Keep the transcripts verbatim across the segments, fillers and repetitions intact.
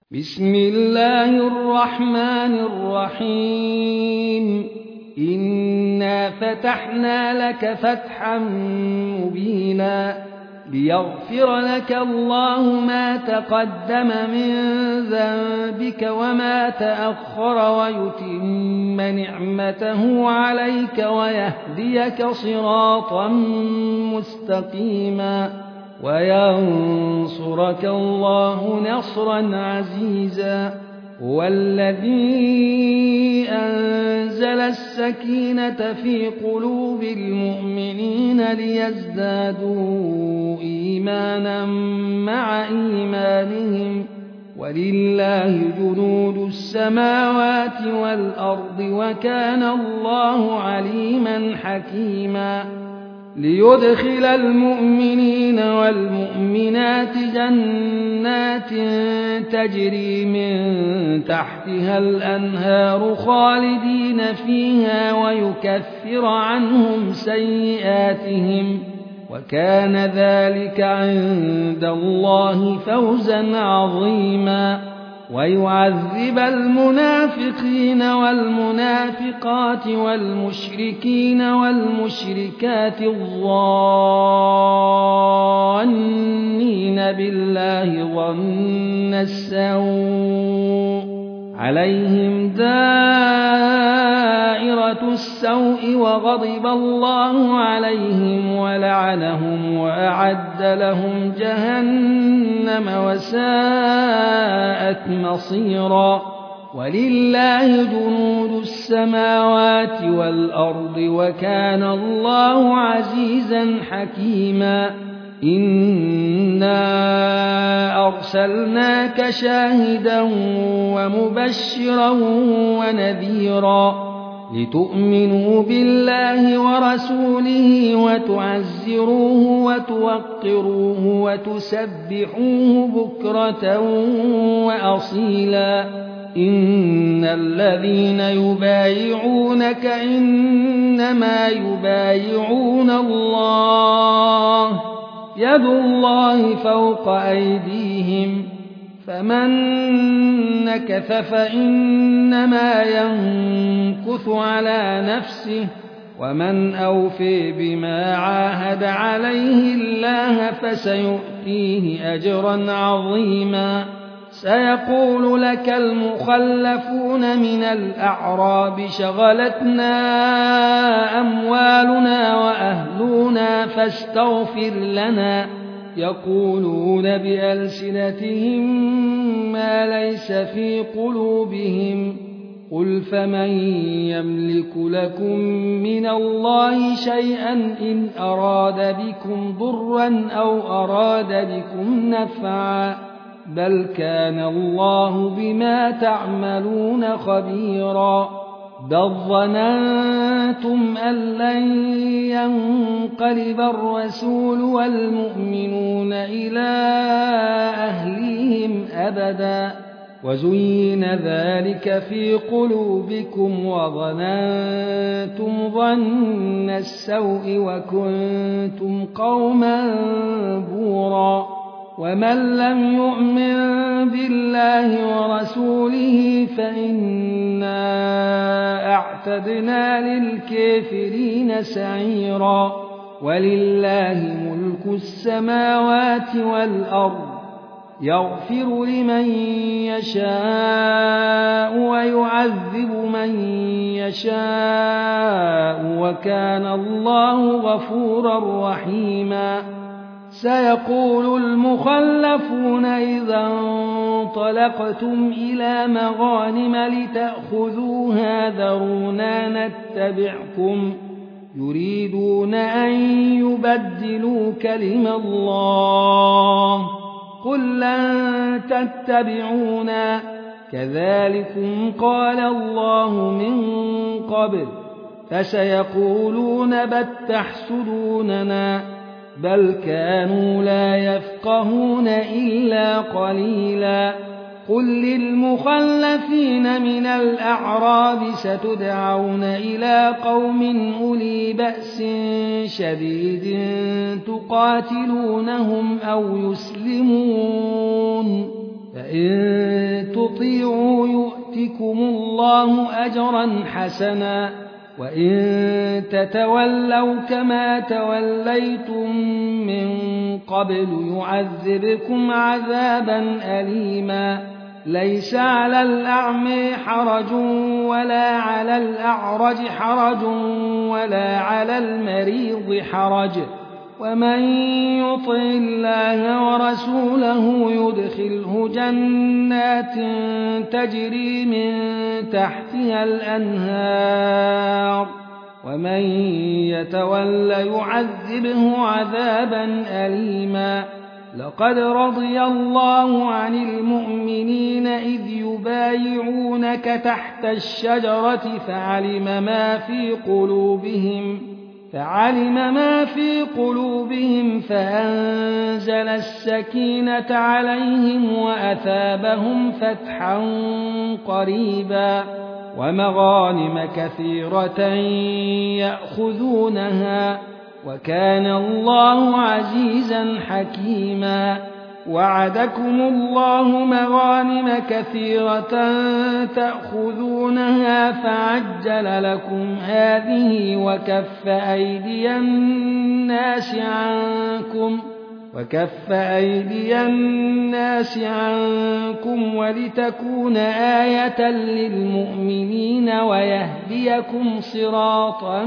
بسم الله الرحمن الرحيم إنا فتحنا لك فتحا مبينا ليغفر لك الله ما تقدم من ذنبك وما تأخر ويتم نعمته عليك ويهديك صراطا مستقيما وينصرك الله نصرا عزيزا هو الذي أنزل السكينة في قلوب المؤمنين ليزدادوا إيمانا مع إيمانهم ولله جنود السماوات والأرض وكان الله عليما حكيما ليدخل المؤمنين والمؤمنات جنات تجري من تحتها الأنهار خالدين فيها ويكفر عنهم سيئاتهم وكان ذلك عند الله فوزا عظيما ويعذب المنافقين والمنافقات والمشركين والمشركات الظانين بالله ظن السوء عليهم دائرة السوء وغضب الله عليهم ولعنهم وأعد لهم جهنم وساءت مصيرا ولله جنود السماوات والأرض وكان الله عزيزا حكيما إنا أرسلناك شاهدا ومبشرا ونذيرا لتؤمنوا بالله ورسوله وتعزروه وتوقروه وتسبحوه بكرة وأصيلا إن الذين يبايعونك إنما يبايعون الله يد الله فوق أيديهم فمن نكث فإنما ينكث على نفسه ومن أوفي بما عاهد عليه الله فسيؤتيه أجرا عظيما سيقول لك المخلفون من الأعراب شغلتنا أموالنا وأهلنا فاستغفر لنا يقولون بألسنتهم ما ليس في قلوبهم قل فمن يملك لكم من الله شيئا إن أراد بكم ضرا أو أراد بكم نفعا بل كان الله بما تعملون خبيرا بل ظننتم أن لن ينقلب الرسول والمؤمنون إلى أهليهم أبدا وزين ذلك في قلوبكم وظننتم ظن السوء وكنتم قوما بورا ومن لم يؤمن بالله ورسوله فإنا أعتدنا للكافرين سعيرا ولله ملك السماوات والأرض يغفر لمن يشاء ويعذب من يشاء وكان الله غفورا رحيما سيقول المخلفون إذا انطلقتم إلى مغانم لتأخذوها ذرونا نتبعكم يريدون أن يبدلوا كلم الله قل لن تتبعونا كذلكم قال الله من قبل فسيقولون بل تحسدوننا بل كانوا لا يفقهون إلا قليلا قل للمخلفين من الأعراب ستدعون إلى قوم أولي بأس شديد تقاتلونهم أو يسلمون فإن تطيعوا يؤتكم الله أجرا حسنا وإن تتولوا كما توليتم من قبل يعذبكم عذابا أليما ليس على الأعمى حرج ولا على الأعرج حرج ولا على المريض حرج ومن يطع الله ورسوله يدخله جنات تجري من تحتها الأنهار ومن يتول يعذبه عذابا أليما لقد رضي الله عن المؤمنين إذ يبايعونك تحت الشجرة فعلم ما في قلوبهم فعلم ما في قلوبهم فأنزل السكينة عليهم وأثابهم فتحا قريبا ومغانم كثيرة يأخذونها وكان الله عزيزا حكيما وعدكم الله مغانم كثيرة تأخذونها فعجل لكم هذه وكف أيدي الناس عنكم وكف أيدي الناس عنكم ولتكون آية للمؤمنين ويهديكم صراطا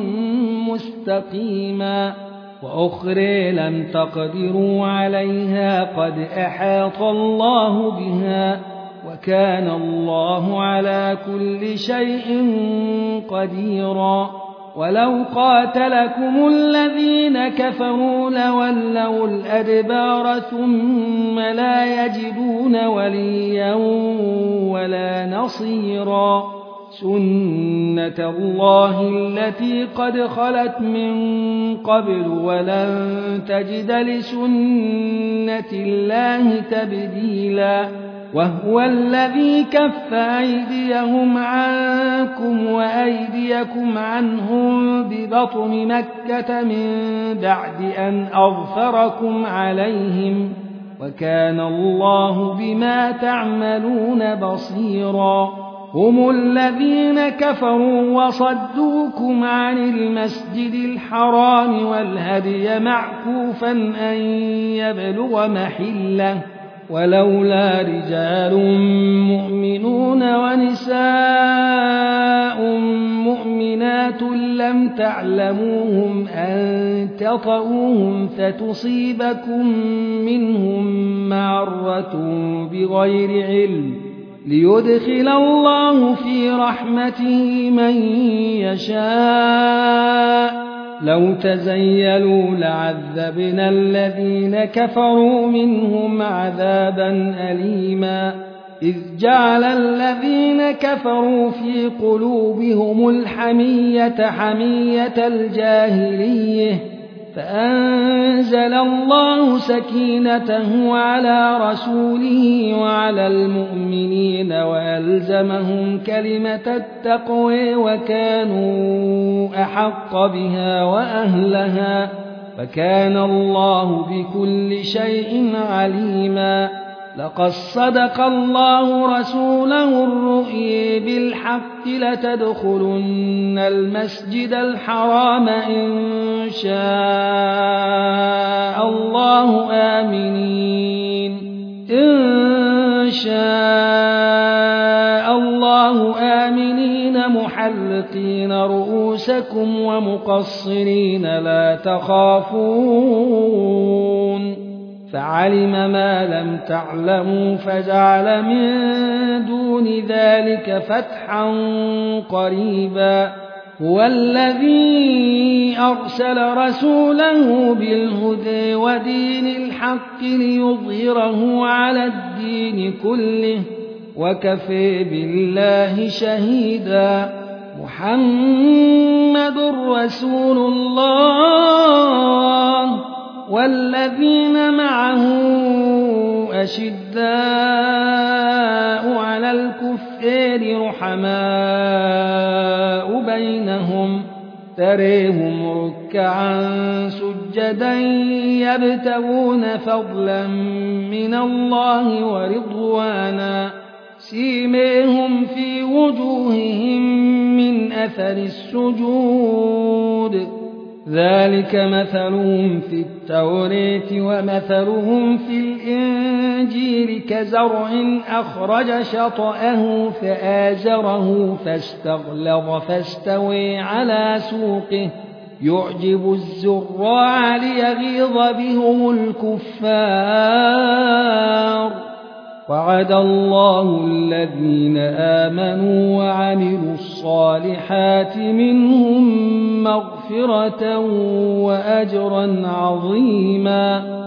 مستقيما وأخرى لم تقدروا عليها قد أحاط الله بها وكان الله على كل شيء قديرا ولو قاتلكم الذين كفروا لولوا الأدبار ثم لا يجدون وليا ولا نصيرا سنة الله التي قد خلت من قبل ولن تجد لسنة الله تبديلا وهو الذي كف أيديهم عنكم وأيديكم عنهم ببطن مكة من بعد أن أظفركم عليهم وكان الله بما تعملون بصيرا هم الذين كفروا وصدوكم عن المسجد الحرام والهدي معكوفا أن يبلغ محله ولولا رجال مؤمنون ونساء مؤمنات لم تعلموهم أن تطؤوهم فتصيبكم منهم معرة بغير علم ليدخل الله في رحمته من يشاء لو تزيلوا لعذبنا الذين كفروا منهم عذابا أليما إذ جعل الذين كفروا في قلوبهم الحمية حمية الجاهلية فأنزل الله سكينته على رسوله وعلى المؤمنين وألزمهم كلمة التقوى وكانوا أحق بها وأهلها وكان الله بكل شيء عليما لقد صدق الله رسوله الرؤيا بالحق لتدخلن المسجد الحرام إن شاء الله آمنين إن شاء الله آمنين محلقين رؤوسكم ومقصرين لا تخافون فعلم ما لم تعلموا فجعل من دون ذلك فتحا قريبا هو الذي أرسل رسوله بالهدى ودين الحق ليظهره على الدين كله وكفى بالله شهيدا محمد رسول الله والذين معه أشداء على الكفار رحماء بينهم تريهم ركعا سجدا يبتغون فضلا من الله ورضوانا سيماهم في وجوههم من أثر السجود ذلك مثلهم في التوراة ومثلهم في الإنجيل كزرع أخرج شطأه فآزره فاستغلظ فاستوى على سوقه يعجب الزراع ليغيظ بهم الكفار وعد الله الذين آمنوا وعملوا الصالحات منهم مغفرة وأجرا عظيما